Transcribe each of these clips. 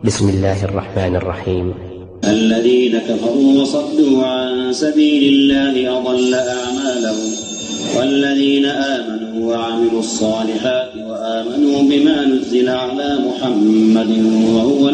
بسم الله الرحمن الرحيم. الذين كفروا وصدوا عن سبيل الله أضل أعمالهم، والذين آمنوا وعملوا الصالحات وآمنوا بما نزل على محمد وهو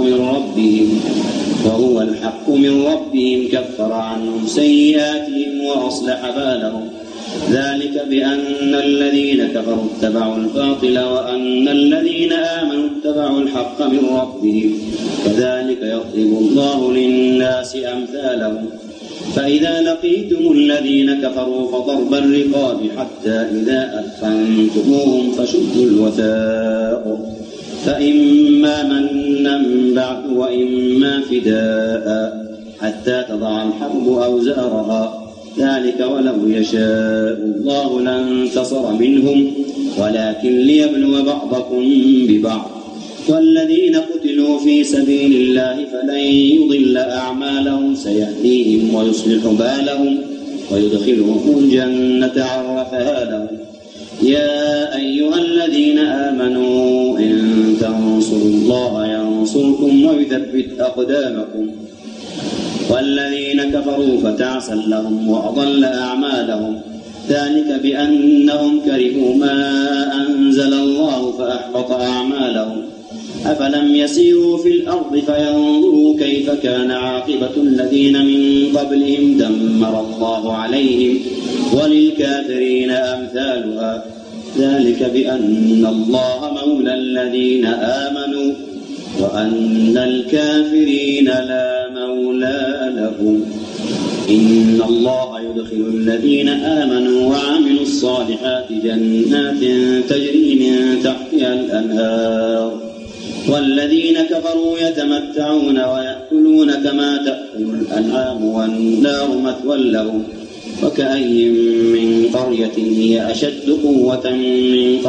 الحق من ربهم كفر عنهم سيئاتهم وأصلح بالهم، ذلك بأن الذين كفروا اتبعوا الباطل وأن الذين آمنوا اتبعوا الحق من ربهم، كذلك يضرب الله للناس أمثالهم. فإذا لقيتم الذين كفروا فضرب الرقاب حتى إذا أثخنتموهم فشدوا الوثاق، فإما منا بعد وإما فداء حتى تضع الحرب أوزارها، ذلك ولو يشاء الله لانتصر منهم ولكن ليبلو بعضكم ببعض. والذين قتلوا في سبيل الله فلن يضل أعمالهم سيهديهم ويصلح بالهم ويدخلهم الجنة عرفها لهم. يا أيها الذين آمنوا إن تنصروا الله ينصركم ويثبت أقدامكم. والذين كفروا فتعسا لهم وأضل أعمالهم، ذلك بأنهم كرهوا ما أنزل الله فأحبط أعمالهم. أفلم يسيروا في الأرض فينظروا كيف كان عاقبة الذين من قبلهم دمر الله عليهم وللكافرين أمثالها، ذلك بأن الله مولى الذين آمنوا وأن الكافرين لا مولى لهم. إن الله يدخل الذين آمنوا وعملوا الصالحات جنات تجري من تحتها الأنهار، والذين كفروا يتمتعون ويأكلون كما تأكل الأنعام والنار مثوى لهم. وكأي من قرية هي أشد قوة من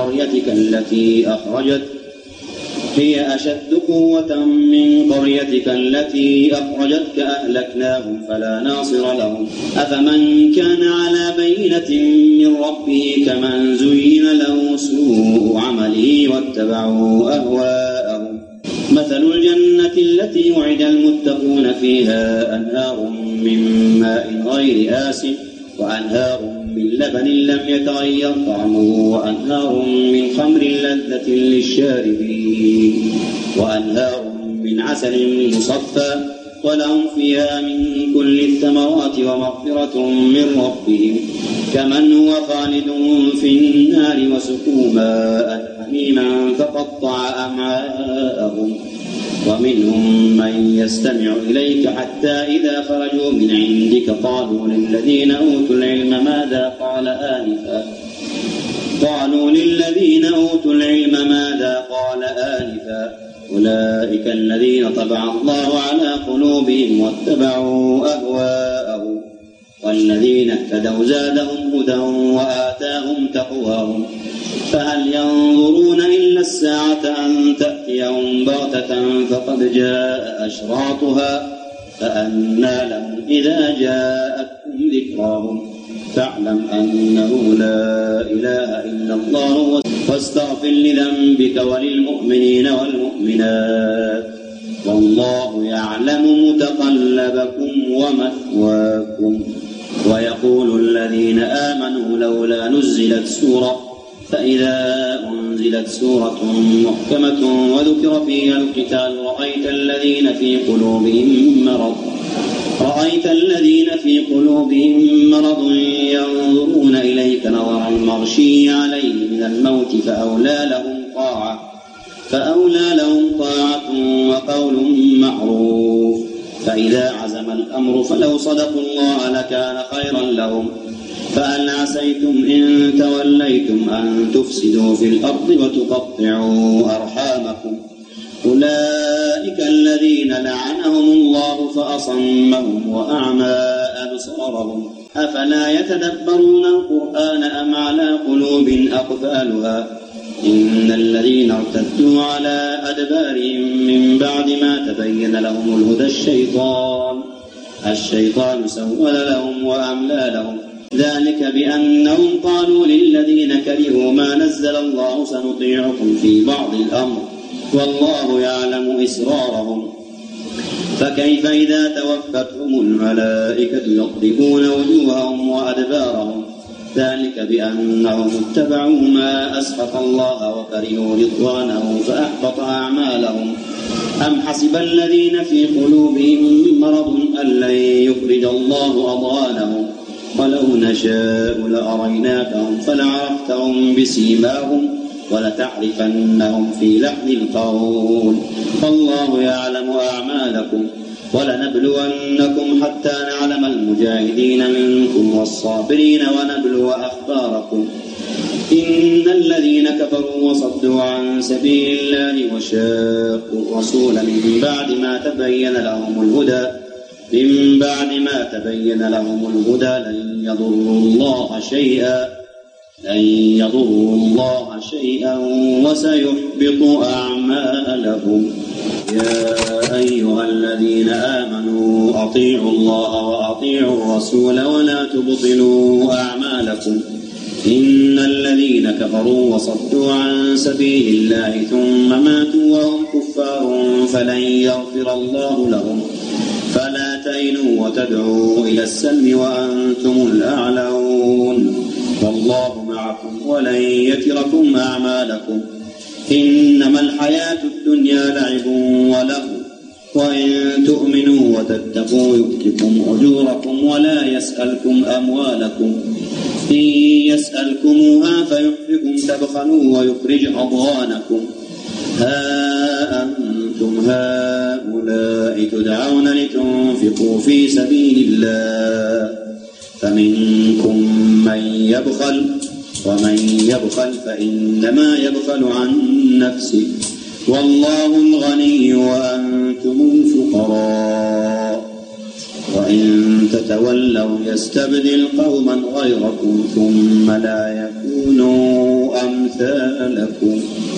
قريتك التي أخرجتك أهلكناهم فلا ناصر لهم. أفمن كان على بينة من ربه كمن زين له سوء عمله واتبعوا أهواءهم. مثل الجنة التي وعد المتقون فيها أنهار من ماء غير آسن وأنهار من لبن لم يتغير طعمه وأنهار من خمر لذة للشاربين وأنهار من عسل مصفى ولهم فيها من كل الثمرات ومغفرة من ربهم كمن هو خالد في النار وسقوا ماء حميما فقطع أمعاءهم. ومنهم من يستمع إليك حتى إذا خرجوا من عندك قالوا للذين أوتوا العلم ماذا قال آنفا أولئك الذين طبع الله على قلوبهم واتبعوا أهواءهم. والذين اهتدوا زادهم هدى وآتاهم تقواهم. فهل ينظرون إلا الساعة أن تأتيهم بغتة فقد جاء أشراطها فأنى لهم إذا جاءتهم ذكراهم. فاعلم أنه لا إله إلا الله واستغفر لذنبك وللمؤمنين والمؤمنات والله يعلم متقلبكم ومثواكم. ويقول الذين آمنوا لولا نزلت سورة، فإذا أنزلت سورة محكمة وذكر فيها القتال رأيت الذين في قلوبهم مرض ينظرون إليك نظر المغشي عليه من الموت فأولى لهم طاعة وقول معروف. فإذا عزم الأمر فلو صدقوا الله لكان خيرا لهم. فهل عسيتم إن توليتم أن تفسدوا في الأرض وتقطعوا أرحامكم. أولئك الذين لعنهم الله فأصمهم وأعمى أبصارهم. أفلا يتدبرون القرآن أم على قلوب أقفالها. إن الذين ارتدوا على أدبارهم من بعد ما تبين لهم الهدى الشيطان سول لهم وأملى لهم. ذلك بأنهم قالوا للذين كرهوا ما نزل الله سنطيعكم في بعض الأمر والله يعلم إسرارهم. فكيف إذا توفتهم الملائكة يضربون وجوههم وأدبارهم ذلك بأنهم اتبعوا ما أسخط الله وكرهوا رضوانه فأحبط أعمالهم. أم حسب الذين في قلوبهم مرض أن لن يخرج الله أضغانهم ولو نشاء لأريناكهم فلعرفتهم بسيماهم ولتعرفنهم في لحن القول والله يعلم أعمالكم ولنبلونكم حتى نعلم المجاهدين منكم والصابرين ونبلو أخباركم. إن الذين كفروا وصدوا عن سبيل الله وشاقوا الرسول من بعد ما تبين لهم الهدى لن يضروا الله شيئا وسيحبط أعمالهم. يا أيها الذين آمنوا أطيعوا الله وأطيعوا الرسول ولا تبطلوا أعمالكم. إن الذين كفروا وصدوا عن سبيل الله ثم ماتوا وهم كفار فلن يغفر الله لهم. فلا تهنوا وتدعوا إلى السلم وأنتم الأعلون والله معكم ولن يتركم أعمالكم. إنما الحياة الدنيا لعب ولهو وإن تؤمنوا وتتقوا يؤتكم أجوركم ولا يسألكم أموالكم. إن يسألكموها فيحفكم تبخلوا ويخرج أضغانكم. ها أنتم هؤلاء تدعون لتنفقوا في سبيل الله فمنكم من يبخل ومن يبخل فإنما يبخل عن نفسه والله الغني وأنتم الفقراء. وإن تتولوا يستبدل قوما غيركم ثم لا يكونوا أمثالكم.